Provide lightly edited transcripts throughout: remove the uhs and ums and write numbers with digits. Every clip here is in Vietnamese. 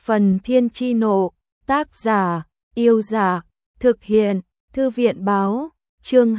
Phần Thiên Chi Nộ, tác giả, Yêu Dạ, thực hiện, Thư viện Báo, chương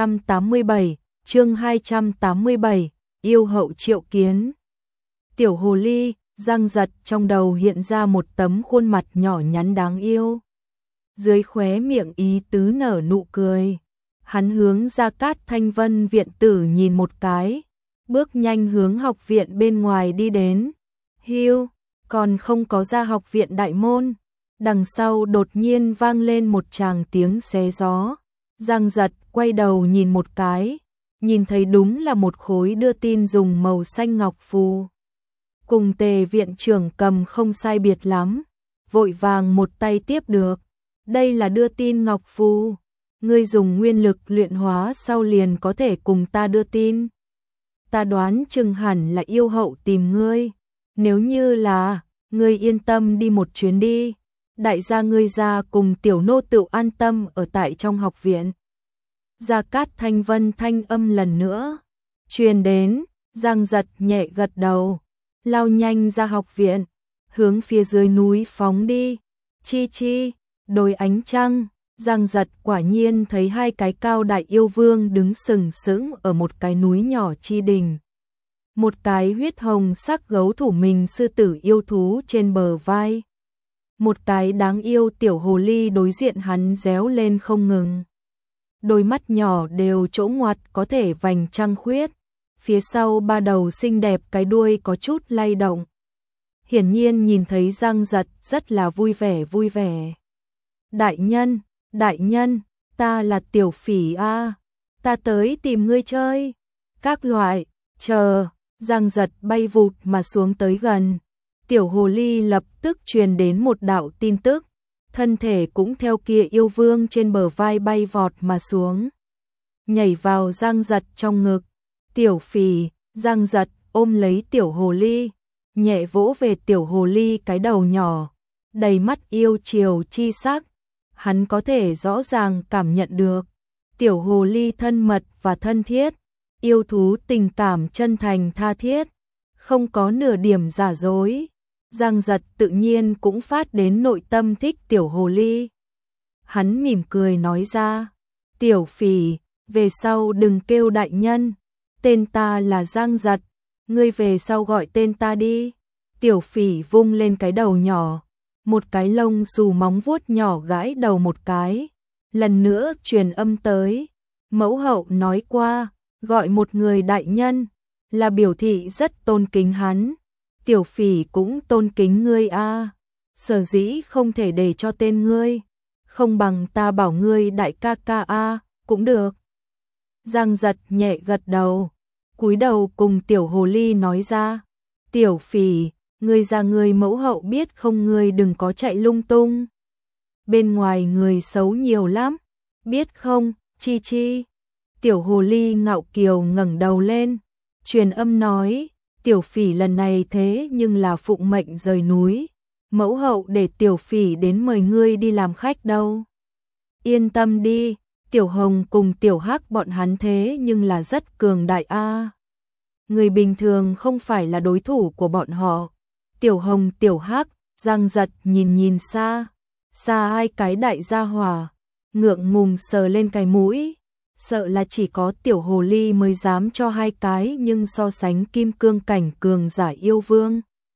287, Yêu Hậu Triệu Kiến. Tiểu hồ ly, răng giật trong đầu hiện ra một tấm khuôn mặt nhỏ nhắn đáng yêu. Dưới khóe miệng ý tứ nở nụ cười. Hắn hướng Gia Cát Thanh Vân viện tử nhìn một cái, bước nhanh hướng học viện bên ngoài đi đến. Hiu, còn không có ra học viện đại môn. Đằng sau đột nhiên vang lên một tràng tiếng xé gió. Giang giật quay đầu nhìn một cái, nhìn thấy đúng là một khối đưa tin dùng màu xanh ngọc phù. Cùng Tề viện trưởng cầm không sai biệt lắm, vội vàng một tay tiếp được. Đây là đưa tin ngọc phù, ngươi dùng nguyên lực luyện hóa sau liền có thể cùng ta đưa tin. Ta đoán chừng hẳn là yêu hậu tìm ngươi, nếu như là, ngươi yên tâm đi một chuyến đi. Đại gia ngươi ra cùng tiểu nô tựu an tâm ở tại trong học viện. Gia Cát Thanh Vân thanh âm lần nữa truyền đến, Giang giật nhẹ gật đầu, lao nhanh ra học viện, hướng phía dưới núi phóng đi. Chi chi, đôi ánh trăng, Giang giật quả nhiên thấy hai cái cao đại yêu vương đứng sừng sững ở một cái núi nhỏ chi đỉnh. Một cái huyết hồng sắc gấu thủ mình sư tử yêu thú trên bờ vai. Một cái đáng yêu tiểu hồ ly đối diện hắn réo lên không ngừng. Đôi mắt nhỏ đều chỗ ngoặt có thể vành trăng khuyết. Phía sau ba đầu xinh đẹp cái đuôi có chút lay động. Hiển nhiên nhìn thấy Giang giật rất là vui vẻ. Đại nhân, ta là tiểu phỉ a, ta tới tìm ngươi chơi. Các loại, chờ, Giang giật bay vụt mà xuống tới gần. Tiểu hồ ly lập tức truyền đến một đạo tin tức, thân thể cũng theo kia yêu vương trên bờ vai bay vọt mà xuống. Nhảy vào Giang giật trong ngực. Tiểu phỉ, Giang giật ôm lấy tiểu hồ ly, nhẹ vỗ về tiểu hồ ly cái đầu nhỏ, đầy mắt yêu chiều chi sắc. Hắn có thể rõ ràng cảm nhận được tiểu hồ ly thân mật và thân thiết, yêu thú tình cảm chân thành tha thiết, không có nửa điểm giả dối. Giang giật tự nhiên cũng phát đến nội tâm thích tiểu hồ ly. Hắn mỉm cười nói ra, tiểu phỉ, về sau đừng kêu đại nhân, tên ta là Giang giật, ngươi về sau gọi tên ta đi. Tiểu phỉ vung lên cái đầu nhỏ, một cái lông xù móng vuốt nhỏ gãi đầu một cái, lần nữa truyền âm tới. Mẫu hậu nói qua, gọi một người đại nhân là biểu thị rất tôn kính hắn. Tiểu phỉ cũng tôn kính ngươi a, sở dĩ không thể để cho tên ngươi, không bằng ta bảo ngươi đại ca ca a, cũng được. Giang giật nhẹ gật đầu, cúi đầu cùng tiểu hồ ly nói ra, tiểu phỉ, ngươi ra ngươi mẫu hậu biết không, ngươi đừng có chạy lung tung. Bên ngoài người xấu nhiều lắm, biết không, chi chi. Tiểu hồ ly ngạo kiều ngẩng đầu lên, truyền âm nói, tiểu phỉ lần này thế nhưng là phụng mệnh rời núi, mẫu hậu để tiểu phỉ đến mời ngươi đi làm khách đâu. Yên tâm đi, tiểu hồng cùng tiểu hắc bọn hắn thế nhưng là rất cường đại a, người bình thường không phải là đối thủ của bọn họ. Tiểu hồng tiểu hắc, Giang giật nhìn xa hai cái đại gia hỏa, ngượng ngùng sờ lên cái mũi. Sợ là chỉ có tiểu hồ ly mới dám cho hai cái nhưng so sánh kim cương cảnh cường giả yêu vương.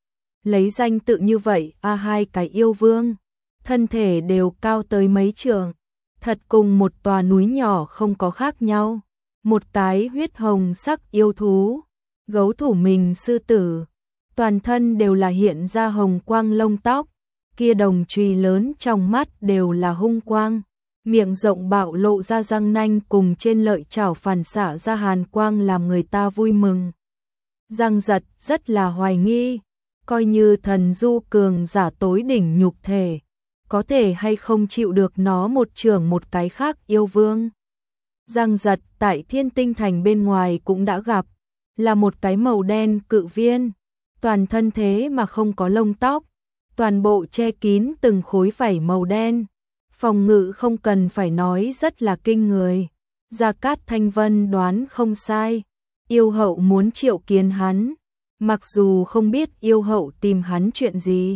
Lấy danh tự như vậy hai cái yêu vương, thân thể đều cao tới mấy trượng, thật cùng một tòa núi nhỏ không có khác nhau. Một cái huyết hồng sắc yêu thú, gấu thủ mình sư tử, toàn thân đều là hiện ra hồng quang lông tóc, kia đồng chùy lớn trong mắt đều là hung quang. Miệng rộng bạo lộ ra răng nanh cùng trên lợi chảo phản xạ ra hàn quang làm người ta vui mừng. Giang giật rất là hoài nghi, coi như thần du cường giả tối đỉnh nhục thể, có thể hay không chịu được nó một trưởng một cái khác yêu vương. Giang giật tại Thiên Tinh Thành bên ngoài cũng đã gặp, là một cái màu đen cự viên, toàn thân thế mà không có lông tóc, toàn bộ che kín từng khối vảy màu đen. Phòng ngự không cần phải nói rất là kinh người. Gia Cát Thanh Vân đoán không sai, yêu hậu muốn triệu kiến hắn. Mặc dù không biết yêu hậu tìm hắn chuyện gì,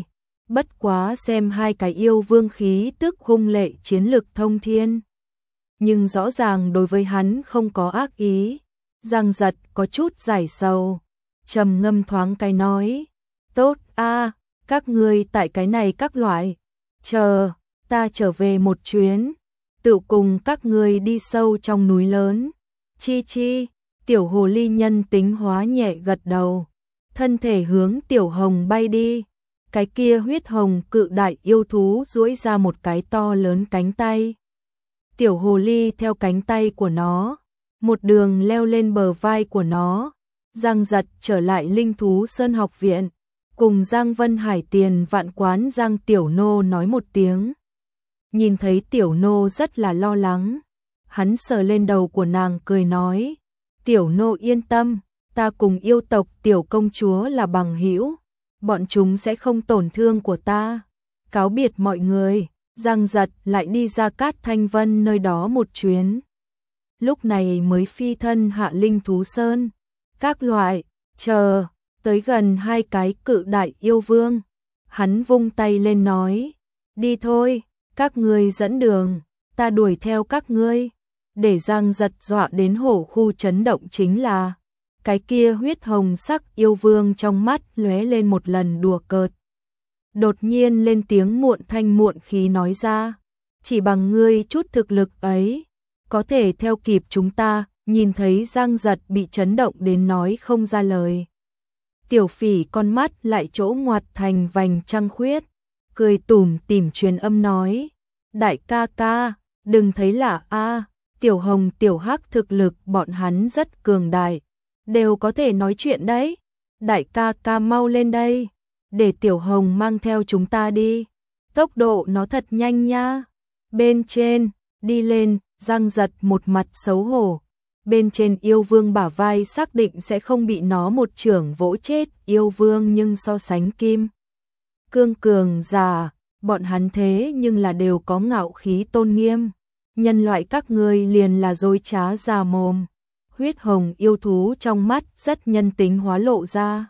bất quá xem hai cái yêu vương khí tức hung lệ chiến lực thông thiên. Nhưng rõ ràng đối với hắn không có ác ý. Giang Giật có chút giải sầu, trầm ngâm thoáng cái nói, tốt a, các ngươi tại cái này các loại, chờ, ta trở về một chuyến, tự cùng các ngươi đi sâu trong núi lớn. Chi chi, tiểu hồ ly nhân tính hóa nhẹ gật đầu, thân thể hướng tiểu hồng bay đi. Cái kia huyết hồng cự đại yêu thú duỗi ra một cái to lớn cánh tay. Tiểu hồ ly theo cánh tay của nó, một đường leo lên bờ vai của nó. Giang Giật trở lại Linh Thú Sơn học viện, cùng Giang Vân Hải Tiền vạn quán Giang Tiểu Nô nói một tiếng. Nhìn thấy Tiểu Nô rất là lo lắng, hắn sờ lên đầu của nàng cười nói, Tiểu Nô yên tâm, ta cùng yêu tộc Tiểu công chúa là bằng hữu, bọn chúng sẽ không tổn thương của ta. Cáo biệt mọi người, Giang Giật lại đi ra Cát Thanh Vân nơi đó một chuyến. Lúc này mới phi thân hạ Linh Thú Sơn. Các loại, chờ, tới gần hai cái cự đại yêu vương. Hắn vung tay lên nói, đi thôi, các ngươi dẫn đường, ta đuổi theo các ngươi. Để Giang Giật dọa đến hổ khu chấn động chính là, cái kia huyết hồng sắc yêu vương trong mắt lóe lên một lần đùa cợt. Đột nhiên lên tiếng muộn thanh muộn khí nói ra, chỉ bằng ngươi chút thực lực ấy, có thể theo kịp chúng ta. Nhìn thấy Giang Giật bị chấn động đến nói không ra lời. Tiểu Phỉ con mắt lại chỗ ngoặt thành vành trăng khuyết, cười tủm tỉm truyền âm nói, đại ca ca, đừng thấy lạ a, Tiểu Hồng Tiểu Hắc thực lực bọn hắn rất cường đại, đều có thể nói chuyện đấy. Đại ca ca mau lên đây, để Tiểu Hồng mang theo chúng ta đi, tốc độ nó thật nhanh nha. Bên trên, đi lên, Giang Giật một mặt xấu hổ. Bên trên yêu vương bả vai xác định sẽ không bị nó một chưởng vỗ chết yêu vương, nhưng so sánh kim cương cường giả, bọn hắn thế nhưng là đều có ngạo khí tôn nghiêm. Nhân loại các ngươi liền là dối trá già mồm. Huyết hồng yêu thú trong mắt rất nhân tính hóa lộ ra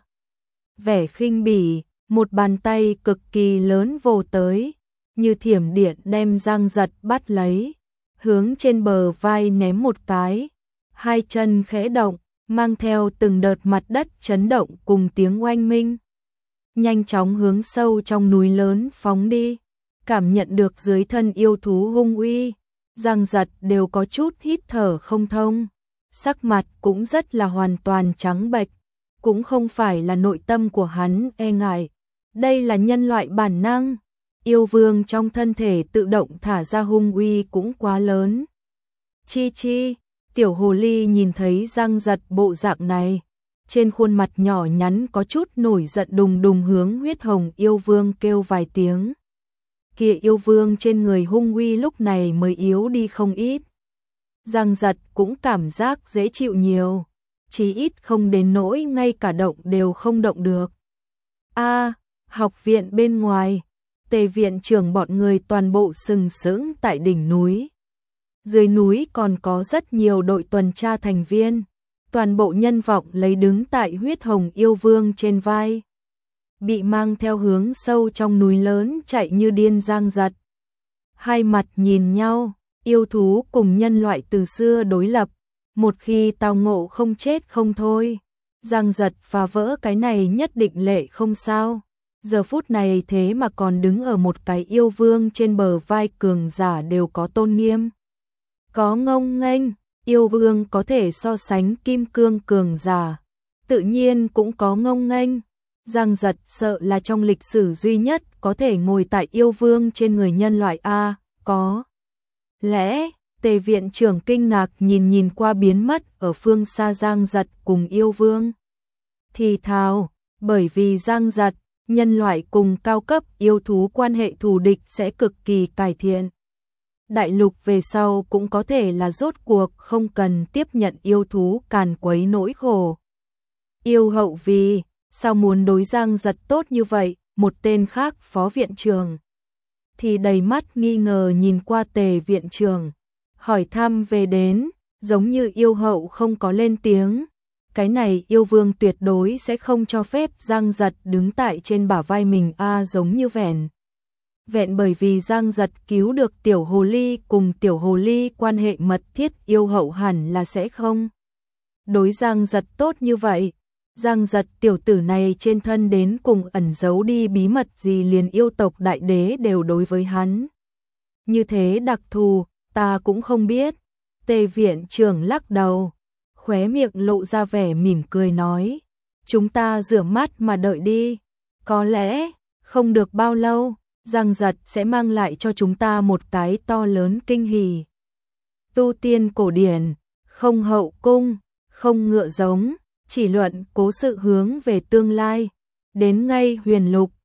vẻ khinh bỉ, một bàn tay cực kỳ lớn vồ tới, như thiểm điện đem Giang Giật bắt lấy, hướng trên bờ vai ném một cái. Hai chân khẽ động, mang theo từng đợt mặt đất chấn động cùng tiếng oanh minh. Nhanh chóng hướng sâu trong núi lớn phóng đi, cảm nhận được dưới thân yêu thú hung uy, Giang Giật đều có chút hít thở không thông, sắc mặt cũng rất là hoàn toàn trắng bệch, cũng không phải là nội tâm của hắn e ngại, đây là nhân loại bản năng, yêu vương trong thân thể tự động thả ra hung uy cũng quá lớn. Chi chi, tiểu hồ ly nhìn thấy Giang Giật bộ dạng này, trên khuôn mặt nhỏ nhắn có chút nổi giận đùng đùng hướng huyết hồng yêu vương kêu vài tiếng. Kia yêu vương trên người hung uy lúc này mới yếu đi không ít. Giang Giật cũng cảm giác dễ chịu nhiều, chí ít không đến nỗi ngay cả động đều không động được. A, học viện bên ngoài, Tề viện trưởng bọn người toàn bộ sừng sững tại đỉnh núi. Dưới núi còn có rất nhiều đội tuần tra thành viên, toàn bộ nhân vọng lấy đứng tại huyết hồng yêu vương trên vai. Bị mang theo hướng sâu trong núi lớn chạy như điên Giang Giật. Hai mặt nhìn nhau, yêu thú cùng nhân loại từ xưa đối lập, một khi tao ngộ không chết không thôi. Giang Giật phá vỡ cái này nhất định lệ không sao. Giờ phút này thế mà còn đứng ở một cái yêu vương trên bờ vai, cường giả đều có tôn nghiêm. Có ngông nghênh, yêu vương có thể so sánh kim cương cường giả, tự nhiên cũng có ngông nghênh. Giang Giật sợ là trong lịch sử duy nhất có thể ngồi tại yêu vương trên người nhân loại a, có lẽ. Tề viện trưởng kinh ngạc nhìn qua biến mất ở phương xa Giang Giật cùng yêu vương. Thì thào, bởi vì Giang Giật, nhân loại cùng cao cấp yêu thú quan hệ thù địch sẽ cực kỳ cải thiện. Đại lục về sau cũng có thể là rốt cuộc không cần tiếp nhận yêu thú càn quấy nỗi khổ. Yêu hậu vì, sao muốn đối Giang Giật tốt như vậy, một tên khác phó viện trưởng thì đầy mắt nghi ngờ nhìn qua Tề viện trưởng, hỏi thăm về đến, giống như yêu hậu không có lên tiếng. cái này yêu vương tuyệt đối sẽ không cho phép Giang Giật đứng tại trên bả vai mình giống như vẹn bởi vì Giang Giật cứu được tiểu hồ ly cùng tiểu hồ ly quan hệ mật thiết, yêu hậu hẳn là sẽ không đối Giang Giật tốt như vậy. Giang Giật tiểu tử này trên thân đến cùng ẩn giấu đi bí mật gì, liền yêu tộc đại đế đều đối với hắn như thế đặc thù, ta cũng không biết. Tề viện trưởng lắc đầu, khóe miệng lộ ra vẻ mỉm cười nói, chúng ta rửa mắt mà đợi đi, có lẽ không được bao lâu, Giang Giật sẽ mang lại cho chúng ta một cái to lớn kinh hỉ. Tu tiên cổ điển, không hậu cung, không ngựa giống, chỉ luận cố sự hướng về tương lai, đến ngay huyền lục,